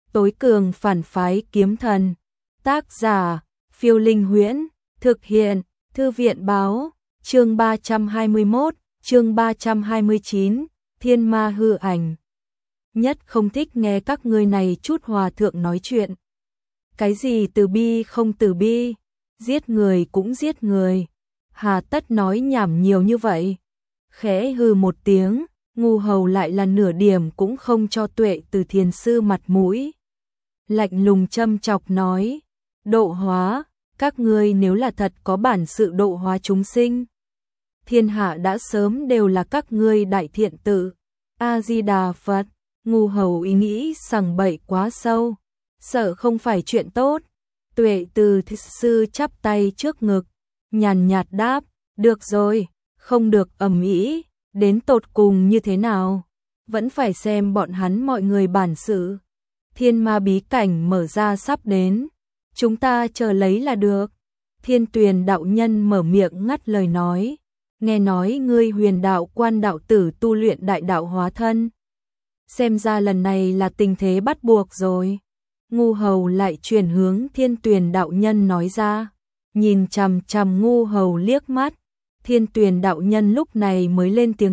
tối cường phản phái kiếm thần. Tác giả, Phiêu Linh Huyễn, thực hiện, Thư viện báo, chương 321, chương 329, Thiên Ma hư ảnh. Nhất không thích nghe các ngươi này chút hòa thượng nói chuyện. Cái gì từ bi không từ bi, giết người cũng giết người, hà tất nói nhảm nhiều như vậy. Khẽ hừ một tiếng, ngu hầu lại là nửa điểm cũng không cho Tuệ Từ thiền sư mặt mũi. Lạnh lùng châm chọc nói, độ hóa, các ngươi nếu là thật có bản sự độ hóa chúng sinh, thiên hạ đã sớm đều là các ngươi đại thiện tự. A-di-đà Phật. Ngu hầu ý nghĩ sằng bậy quá sâu, sợ không phải chuyện tốt. Tuệ Từ thiền sư chắp tay trước ngực, nhàn nhạt đáp, được rồi, không được ầm ĩ, đến tột cùng như thế nào, vẫn phải xem bọn hắn mọi người bản sự. Thiên ma bí cảnh mở ra sắp đến, chúng ta chờ lấy là được. Thiên Tuyền đạo nhân mở miệng ngắt lời nói, nghe nói ngươi Huyền đạo quan đạo tử tu luyện đại đạo hóa thân. Xem ra lần này là tình thế bắt buộc rồi. Ngu hầu lại chuyển hướng Thiên Tuyền đạo nhân nói ra, nhìn chằm chằm ngu hầu liếc mắt. Thiên Tuyền đạo nhân lúc này mới lên tiếng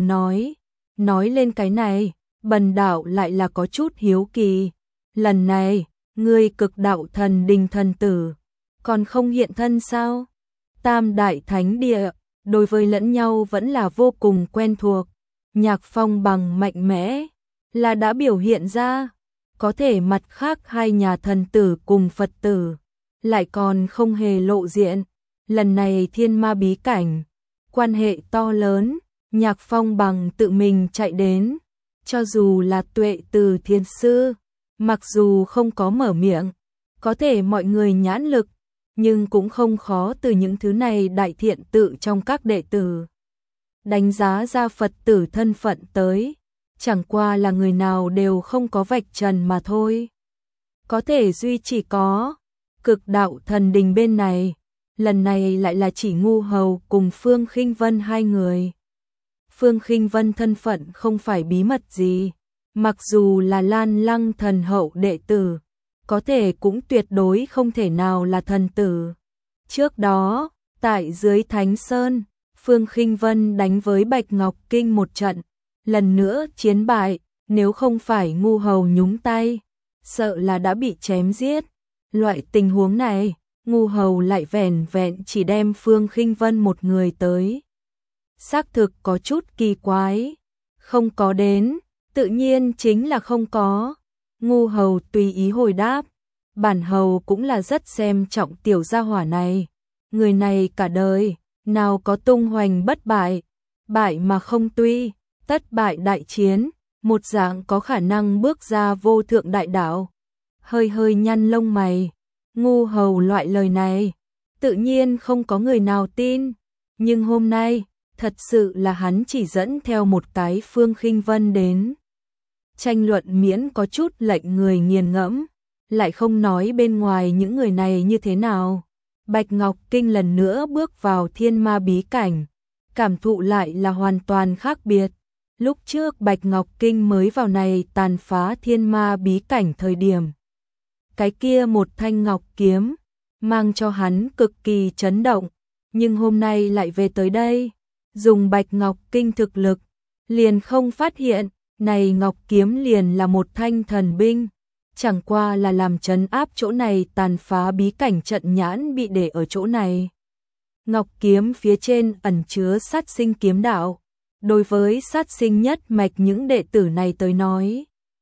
nói lên cái này, bần đạo lại là có chút hiếu kỳ. Lần này, ngươi Cực đạo thần đình thần tử, còn không hiện thân sao? Tam đại thánh địa, đối với lẫn nhau vẫn là vô cùng quen thuộc. Nhạc Phong bằng mạnh mẽ, là đã biểu hiện ra, có thể mặt khác hai nhà thần tử cùng Phật tử, lại còn không hề lộ diện. Lần này thiên ma bí cảnh, quan hệ to lớn, Nhạc Phong bằng tự mình chạy đến, cho dù là Tuệ Từ thiền sư, mặc dù không có mở miệng, có thể mọi người nhãn lực, nhưng cũng không khó từ những thứ này đại thiện tự trong các đệ tử đánh giá ra Phật tử thân phận tới, chẳng qua là người nào đều không có vạch trần mà thôi. Có thể duy chỉ có Cực đạo thần đình bên này, lần này lại là chỉ ngu hầu cùng Phương Khinh Vân hai người. Phương Khinh Vân thân phận không phải bí mật gì, mặc dù là Lan Lăng thần hậu đệ tử, có thể cũng tuyệt đối không thể nào là thần tử. Trước đó, tại dưới Thánh Sơn, Phương Khinh Vân đánh với Bạch Ngọc Kinh một trận, lần nữa chiến bại, nếu không phải ngu hầu nhúng tay, sợ là đã bị chém giết. Loại tình huống này, ngu hầu lại vẻn vẹn chỉ đem Phương Khinh Vân một người tới. Xác thực có chút kỳ quái, không có đến, tự nhiên chính là không có. Ngu hầu tùy ý hồi đáp, bản hầu cũng là rất xem trọng tiểu gia hỏa này. Người này cả đời, nào có tung hoành bất bại, bại mà không tuy, tất bại đại chiến, một dạng có khả năng bước ra vô thượng đại đạo. Hơi hơi nhăn lông mày, ngu hầu loại lời này, tự nhiên không có người nào tin, nhưng hôm nay, thật sự là hắn chỉ dẫn theo một cái Phương Khinh Vân đến. Tranh luận miễn có chút lệnh người nghiền ngẫm, lại không nói bên ngoài những người này như thế nào. Bạch Ngọc Kinh lần nữa bước vào thiên ma bí cảnh, cảm thụ lại là hoàn toàn khác biệt. Lúc trước Bạch Ngọc Kinh mới vào này tàn phá thiên ma bí cảnh thời điểm, cái kia một thanh ngọc kiếm, mang cho hắn cực kỳ chấn động, nhưng hôm nay lại về tới đây, dùng Bạch Ngọc Kinh thực lực, liền không phát hiện, này ngọc kiếm liền là một thanh thần binh, chẳng qua là làm trấn áp chỗ này tàn phá bí cảnh trận nhãn bị để ở chỗ này. Ngọc kiếm phía trên ẩn chứa sát sinh kiếm đạo, đối với sát sinh nhất mạch những đệ tử này tới nói,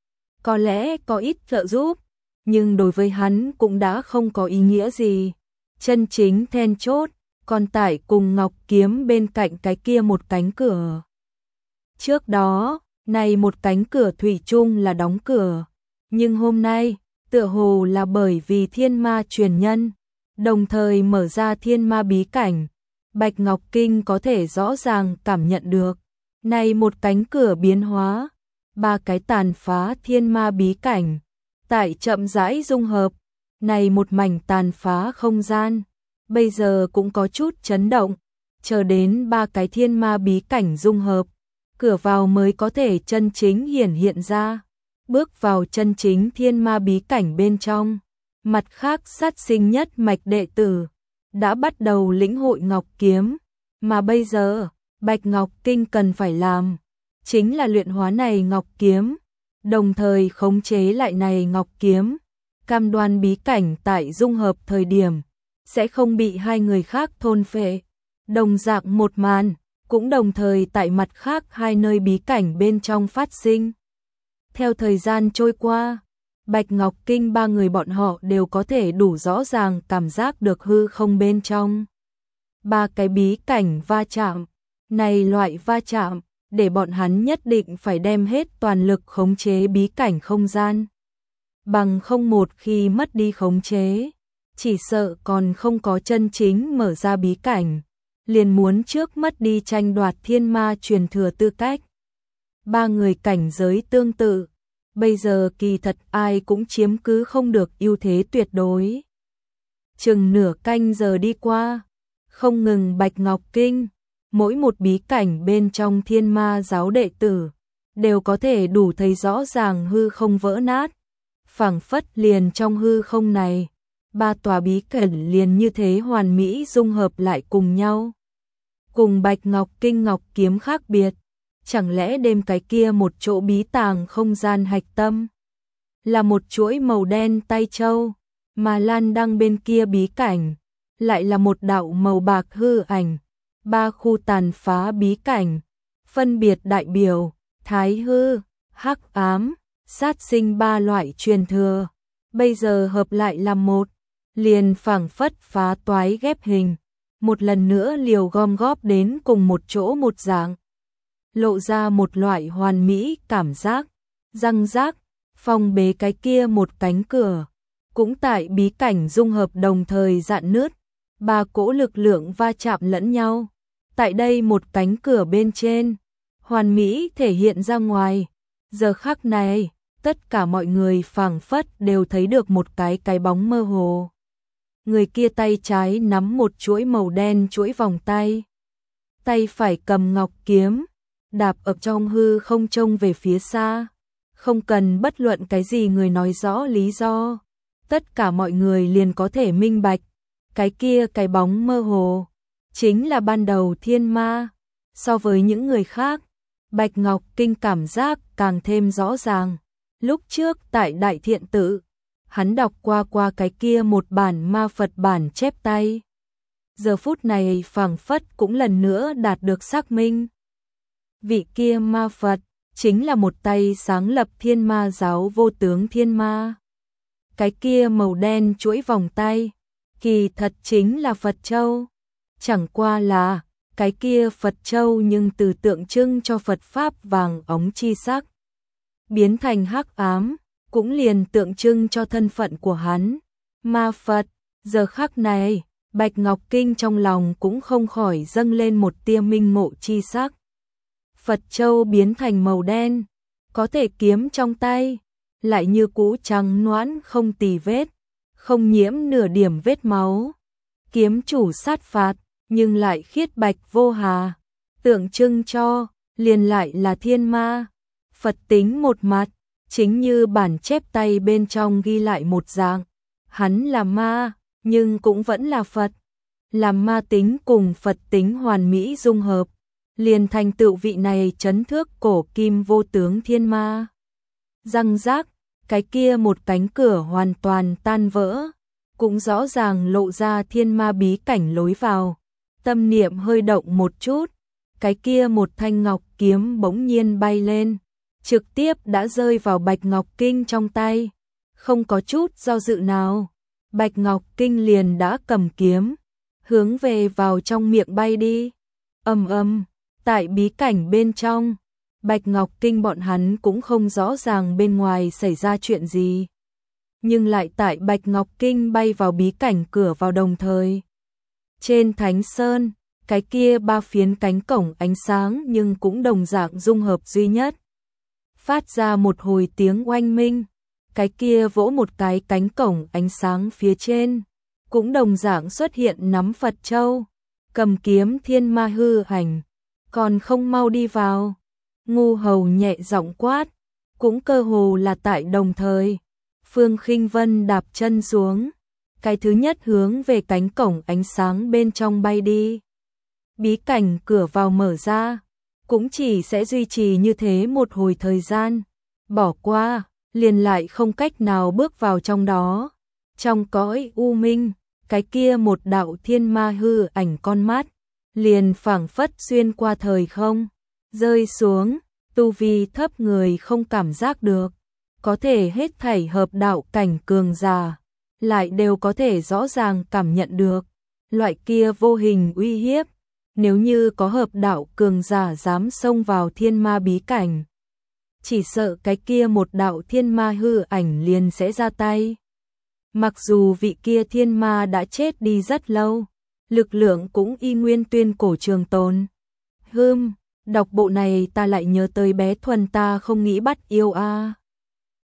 có lẽ có ít trợ giúp, nhưng đối với hắn cũng đã không có ý nghĩa gì. Chân chính then chốt, còn tại cùng ngọc kiếm bên cạnh cái kia một cánh cửa. Trước đó, này một cánh cửa thủy chung là đóng cửa, nhưng hôm nay, tựa hồ là bởi vì thiên ma truyền nhân, đồng thời mở ra thiên ma bí cảnh, Bạch Ngọc Kinh có thể rõ ràng cảm nhận được, này một cánh cửa biến hóa, ba cái tàn phá thiên ma bí cảnh, tại chậm rãi dung hợp, này một mảnh tàn phá không gian, bây giờ cũng có chút chấn động, chờ đến ba cái thiên ma bí cảnh dung hợp, cửa vào mới có thể chân chính hiển hiện ra. bước vào chân chính thiên ma bí cảnh bên trong. Mặt khác sát sinh nhất mạch đệ tử đã bắt đầu lĩnh hội ngọc kiếm, mà bây giờ Bạch Ngọc Kinh cần phải làm chính là luyện hóa này ngọc kiếm, đồng thời khống chế lại này ngọc kiếm, cam đoan bí cảnh tại dung hợp thời điểm sẽ không bị hai người khác thôn phệ. Đồng dạng một màn cũng đồng thời tại mặt khác hai nơi bí cảnh bên trong phát sinh. Theo thời gian trôi qua, Bạch Ngọc Kinh ba người bọn họ đều có thể đủ rõ ràng cảm giác được hư không bên trong. Ba cái bí cảnh va chạm, này loại va chạm, để bọn hắn nhất định phải đem hết toàn lực khống chế bí cảnh không gian. Bằng không một khi mất đi khống chế, chỉ sợ còn không có chân chính mở ra bí cảnh, liền muốn trước mất đi tranh đoạt thiên ma truyền thừa tư cách. Ba người cảnh giới tương tự, bây giờ kỳ thật ai cũng chiếm cứ không được ưu thế tuyệt đối. Chừng nửa canh giờ đi qua, không ngừng Bạch Ngọc Kinh, mỗi một bí cảnh bên trong thiên ma giáo đệ tử, đều có thể đủ thấy rõ ràng hư không vỡ nát. Phảng phất liền trong hư không này, ba tòa bí cảnh liền như thế hoàn mỹ dung hợp lại cùng nhau. Cùng Bạch Ngọc Kinh ngọc kiếm khác biệt, chẳng lẽ đêm cái kia một chỗ bí tàng không gian hạch tâm là một chuỗi màu đen tay châu, mà lan đăng bên kia bí cảnh lại là một đạo màu bạc hư ảnh. Ba khu tàn phá bí cảnh phân biệt đại biểu thái hư, hắc ám, sát sinh ba loại truyền thừa, bây giờ hợp lại làm một, liền phảng phất phá toái ghép hình, một lần nữa liều gom góp đến cùng một chỗ một dạng, lộ ra một loại hoàn mỹ cảm giác. Răng rác, phong bế cái kia một cánh cửa, cũng tại bí cảnh dung hợp đồng thời rạn nứt, ba cỗ lực lượng va chạm lẫn nhau. Tại đây một cánh cửa bên trên, hoàn mỹ thể hiện ra ngoài. Giờ khắc này, tất cả mọi người phảng phất đều thấy được một cái bóng mơ hồ. Người kia tay trái nắm một chuỗi màu đen chuỗi vòng tay, tay phải cầm ngọc kiếm, đạp ở trong hư không trông về phía xa. Không cần bất luận cái gì người nói rõ lý do, tất cả mọi người liền có thể minh bạch, cái kia cái bóng mơ hồ chính là ban đầu thiên ma. So với những người khác, Bạch Ngọc Kinh cảm giác càng thêm rõ ràng. Lúc trước tại Đại Thiện Tự, hắn đọc qua cái kia một bản ma Phật bản chép tay. Giờ phút này phảng phất cũng lần nữa đạt được xác minh. Vị kia ma Phật chính là một tay sáng lập thiên ma giáo vô tướng thiên ma. Cái kia màu đen chuỗi vòng tay, kỳ thật chính là Phật Châu. Chẳng qua là, cái kia Phật Châu nhưng từ tượng trưng cho Phật Pháp vàng óng chi sắc, biến thành hắc ám, cũng liền tượng trưng cho thân phận của hắn, ma Phật. Giờ khắc này, Bạch Ngọc Kinh trong lòng cũng không khỏi dâng lên một tia minh ngộ chi sắc. Phật Châu biến thành màu đen, có thể kiếm trong tay, lại như cũ trắng nõn không tì vết, không nhiễm nửa điểm vết máu. Kiếm chủ sát phạt, nhưng lại khiết bạch vô hà, tượng trưng cho, liền lại là thiên ma. Phật tính một mặt, chính như bản chép tay bên trong ghi lại một dạng, hắn là ma, nhưng cũng vẫn là Phật. Làm ma tính cùng Phật tính hoàn mỹ dung hợp, liền thành tựu vị này chấn thước cổ kim vô tướng thiên ma. Răng rác, cái kia một cánh cửa hoàn toàn tan vỡ, cũng rõ ràng lộ ra thiên ma bí cảnh lối vào. Tâm niệm hơi động một chút, cái kia một thanh ngọc kiếm bỗng nhiên bay lên, trực tiếp đã rơi vào Bạch Ngọc Kinh trong tay. Không có chút do dự nào, Bạch Ngọc Kinh liền đã cầm kiếm, hướng về vào trong miệng bay đi. Ầm ầm, tại bí cảnh bên trong, Bạch Ngọc Kinh bọn hắn cũng không rõ ràng bên ngoài xảy ra chuyện gì, nhưng lại tại Bạch Ngọc Kinh bay vào bí cảnh cửa vào đồng thời, trên Thánh Sơn, cái kia ba phiến cánh cổng ánh sáng nhưng cũng đồng dạng dung hợp duy nhất, phát ra một hồi tiếng oanh minh. Cái kia vỗ một cái cánh cổng ánh sáng phía trên, cũng đồng dạng xuất hiện nắm Phật Châu, cầm kiếm thiên ma hư ảnh, còn không mau đi vào. Ngu Hầu nhẹ giọng quát, cũng cơ hồ là tại đồng thời. Phương Khinh Vân đạp chân xuống, cái thứ nhất hướng về cánh cổng ánh sáng bên trong bay đi. Bí cảnh cửa vào mở ra, cũng chỉ sẽ duy trì như thế một hồi thời gian, bỏ qua, liền lại không cách nào bước vào trong đó. Trong cõi u minh, cái kia một đạo thiên ma hư ảnh con mắt, liền phảng phất xuyên qua thời không, rơi xuống, tu vi thấp người không cảm giác được, có thể hết thảy hợp đạo cảnh cường giả, lại đều có thể rõ ràng cảm nhận được, loại kia vô hình uy hiếp, nếu như có hợp đạo cường giả dám xông vào thiên ma bí cảnh, chỉ sợ cái kia một đạo thiên ma hư ảnh liền sẽ ra tay. Mặc dù vị kia thiên ma đã chết đi rất lâu, lực lượng cũng y nguyên tuyên cổ trường tồn. Đọc bộ này ta lại nhớ tới bé Thuần ta không nghĩ bắt yêu a.